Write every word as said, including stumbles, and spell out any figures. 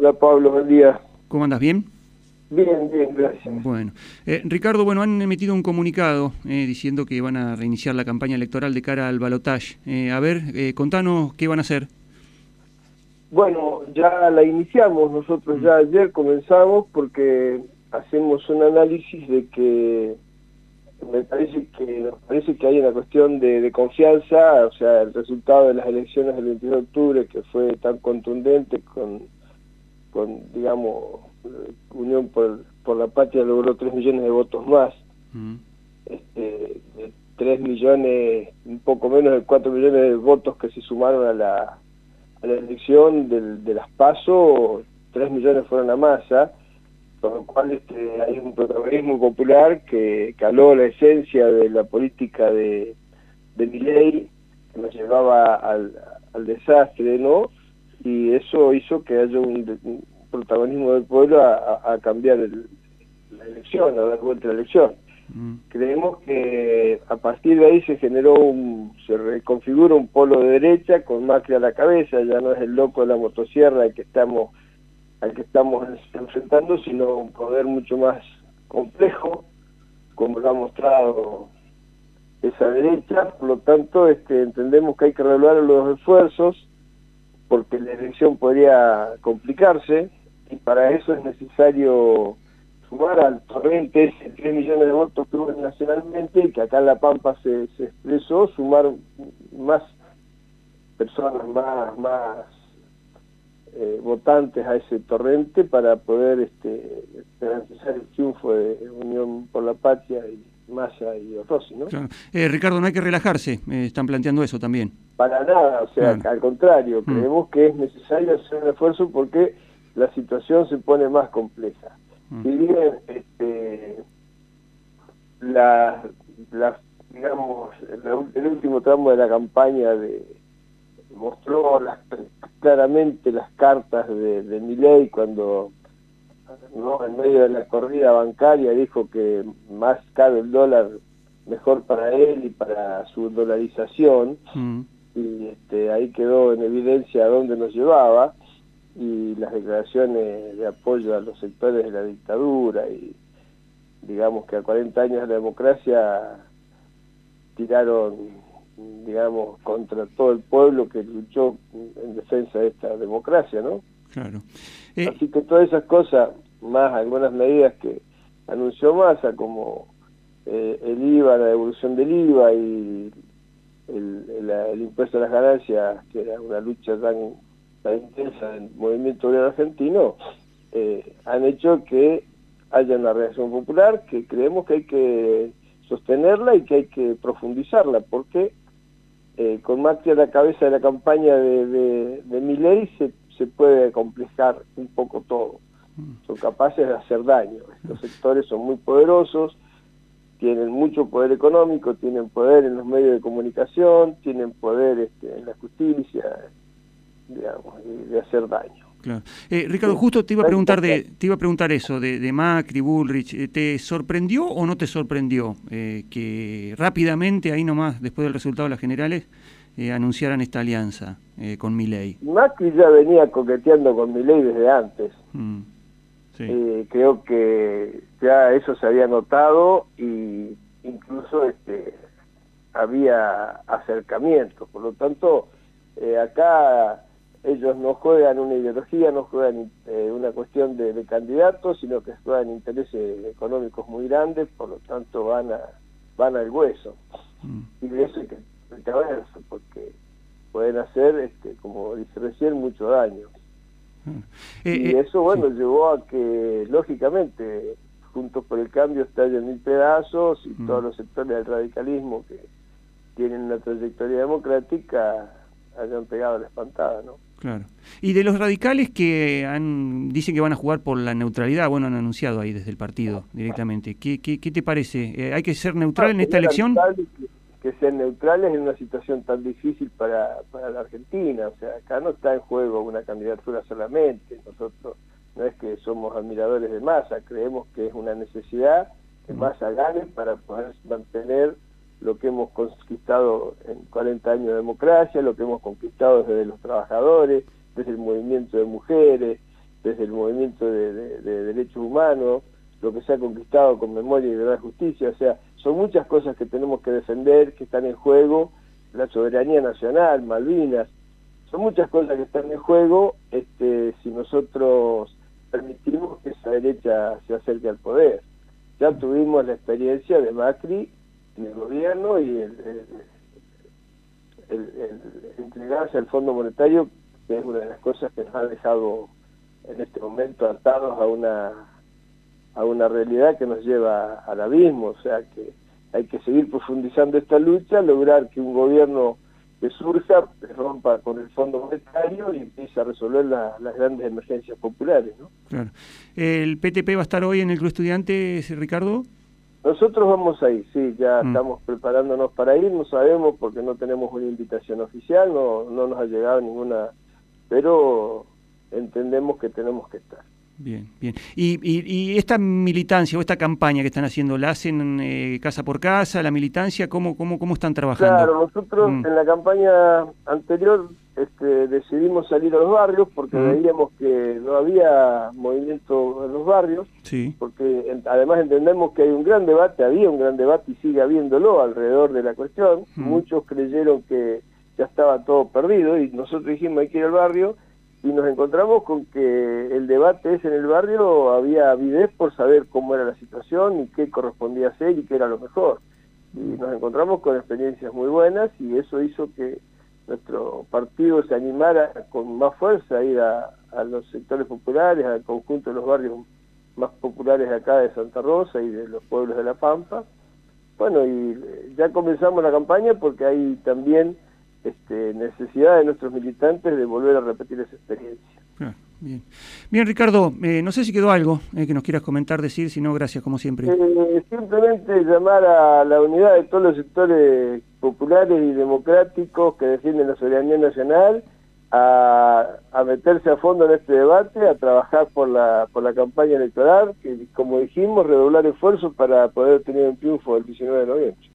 Hola Pablo, buen día. ¿Cómo andas? ¿Bien? Bien, bien, gracias. Bueno, eh, Ricardo, bueno, han emitido un comunicado eh, diciendo que van a reiniciar la campaña electoral de cara al balotaje. Eh, a ver, eh, contanos qué van a hacer. Bueno, ya la iniciamos, nosotros Mm. ya ayer comenzamos porque hacemos un análisis de que me parece que nos parece que hay una cuestión de, de confianza, o sea, el resultado de las elecciones del veintidós de octubre que fue tan contundente con, con digamos, Unión por, por la Patria logró tres millones de votos más. Mm. Este, de tres millones, un poco menos de cuatro millones de votos que se sumaron a la, a la elección del, de las PASO, tres millones fueron a masa, con lo cual este, hay un protagonismo popular que caló la esencia de la política de, de Milei, que nos llevaba al, al desastre, ¿no? Y eso hizo que haya un, un protagonismo del pueblo a, a, a cambiar el, la elección, a dar vuelta a la elección. Mm. Creemos que a partir de ahí se generó un, se reconfigura un polo de derecha con Macri a la cabeza, ya no es el loco de la motosierra al que estamos, al que estamos enfrentando, sino un poder mucho más complejo, como lo ha mostrado esa derecha. Por lo tanto, este, entendemos que hay que revelar los esfuerzos, porque la elección podría complicarse, y para eso es necesario sumar al torrente ese tres millones de votos que hubo nacionalmente y que acá en La Pampa se, se expresó, sumar más personas, más más eh, votantes a ese torrente para poder este, garantizar el triunfo de Unión por la Patria y Massa y Rossi, ¿no? Claro. Eh, Ricardo, no hay que relajarse, eh, están planteando eso también. Para nada, o sea, Claro. al contrario, Mm. creemos que es necesario hacer un esfuerzo porque la situación se pone más compleja. Mm. Si bien este, la, la, digamos, la, el último tramo de la campaña de, mostró las, claramente las cartas de, de Milei cuando, ¿no?, en medio de la corrida bancaria dijo que más caro el dólar, mejor para él y para su dolarización. Mm. Y este, ahí quedó en evidencia a dónde nos llevaba, y las declaraciones de apoyo a los sectores de la dictadura, y digamos que a cuarenta años de la democracia tiraron, digamos, contra todo el pueblo que luchó en defensa de esta democracia, ¿no? Claro. Eh, Así que todas esas cosas, más algunas medidas que anunció Massa, como eh, el I V A, la devolución del I V A y El, el, el impuesto a las ganancias, que era una lucha tan, tan intensa del movimiento obrero argentino, eh, han hecho que haya una reacción popular que creemos que hay que sostenerla y que hay que profundizarla, porque eh, con Macri a la cabeza de la campaña de, de, de Milei se, se puede complejar un poco todo. Son capaces de hacer daño. Estos sectores son muy poderosos, tienen mucho poder económico, tienen poder en los medios de comunicación, tienen poder este, en la justicia, digamos, y de hacer daño. Claro. Eh, Ricardo, Sí. justo te iba a preguntar de, te iba a preguntar eso de, de Macri, Bullrich. ¿Te sorprendió o no te sorprendió eh, que rápidamente, ahí nomás, después del resultado de las generales, eh, anunciaran esta alianza eh, con Milei? Macri ya venía coqueteando con Milei desde antes. Mm. Sí. Eh, creo que ya eso se había notado, y incluso este había acercamientos. Por lo tanto, eh, acá ellos no juegan una ideología, no juegan eh, una cuestión de, de candidatos, sino que juegan intereses económicos muy grandes, por lo tanto van a van al hueso. Mm. Y de eso hay que precaverse, porque pueden hacer, este, como dice recién, mucho daño. Eh, y eh, eso, bueno, sí. llevó a que, lógicamente, Juntos por el Cambio estalle en mil pedazos, y Mm. todos los sectores del radicalismo que tienen una trayectoria democrática hayan pegado la espantada, ¿no? Claro. Y de los radicales que han dicen que van a jugar por la neutralidad, bueno, han anunciado ahí desde el partido directamente. ¿Qué, qué, qué te parece? Eh, ¿Hay que ser neutral Ah, en esta sería elección? lamentable que, que sean neutrales en una situación tan difícil para, para la Argentina. O sea, acá no está en juego una candidatura solamente. Nosotros no es que somos admiradores de Massa, creemos que es una necesidad que Massa gane para poder mantener lo que hemos conquistado en cuarenta años de democracia, lo que hemos conquistado desde los trabajadores, desde el movimiento de mujeres, desde el movimiento de, de, de derechos humanos, lo que se ha conquistado con memoria y verdad y justicia. O sea, son muchas cosas que tenemos que defender, que están en juego, la soberanía nacional, Malvinas, son muchas cosas que están en juego este, si nosotros permitimos que esa derecha se acerque al poder. Ya tuvimos la experiencia de Macri en el gobierno y el, el, el, el entregarse al Fondo Monetario, que es una de las cosas que nos ha dejado en este momento atados a una a una realidad que nos lleva al abismo. O sea que hay que seguir profundizando esta lucha, lograr que un gobierno que surja rompa con el Fondo Monetario y empiece a resolver la, las grandes emergencias populares, ¿no? Claro. ¿El P T P va a estar hoy en el Club Estudiantes, Ricardo? Nosotros vamos a ir, sí, ya mm. estamos preparándonos para ir, no sabemos porque no tenemos una invitación oficial, no, no nos ha llegado ninguna, pero entendemos que tenemos que estar. Bien, bien. ¿Y, y, y esta militancia o esta campaña que están haciendo, la hacen eh, casa por casa, la militancia, cómo, cómo, cómo están trabajando? Claro, nosotros mm. en la campaña anterior este, decidimos salir a los barrios porque mm. veíamos que no había movimiento en los barrios, sí. porque en, además entendemos que hay un gran debate, había un gran debate y sigue habiéndolo alrededor de la cuestión. Mm. Muchos creyeron que ya estaba todo perdido y nosotros dijimos hay que ir al barrio. Y nos encontramos con que el debate ese en el barrio había avidez por saber cómo era la situación y qué correspondía hacer y qué era lo mejor. Y nos encontramos con experiencias muy buenas y eso hizo que nuestro partido se animara con más fuerza a ir a, a los sectores populares, al conjunto de los barrios más populares de acá de Santa Rosa y de los pueblos de La Pampa. Bueno, y ya comenzamos la campaña porque hay también Este, necesidad de nuestros militantes de volver a repetir esa experiencia. Ah, bien. Bien, Ricardo, eh, no sé si quedó algo eh, que nos quieras comentar, decir, si no, gracias, como siempre. Eh, simplemente llamar a la unidad de todos los sectores populares y democráticos que defienden la soberanía nacional, a, a meterse a fondo en este debate, a trabajar por la, por la campaña electoral, que como dijimos, redoblar esfuerzos para poder tener un triunfo el diecinueve de noviembre.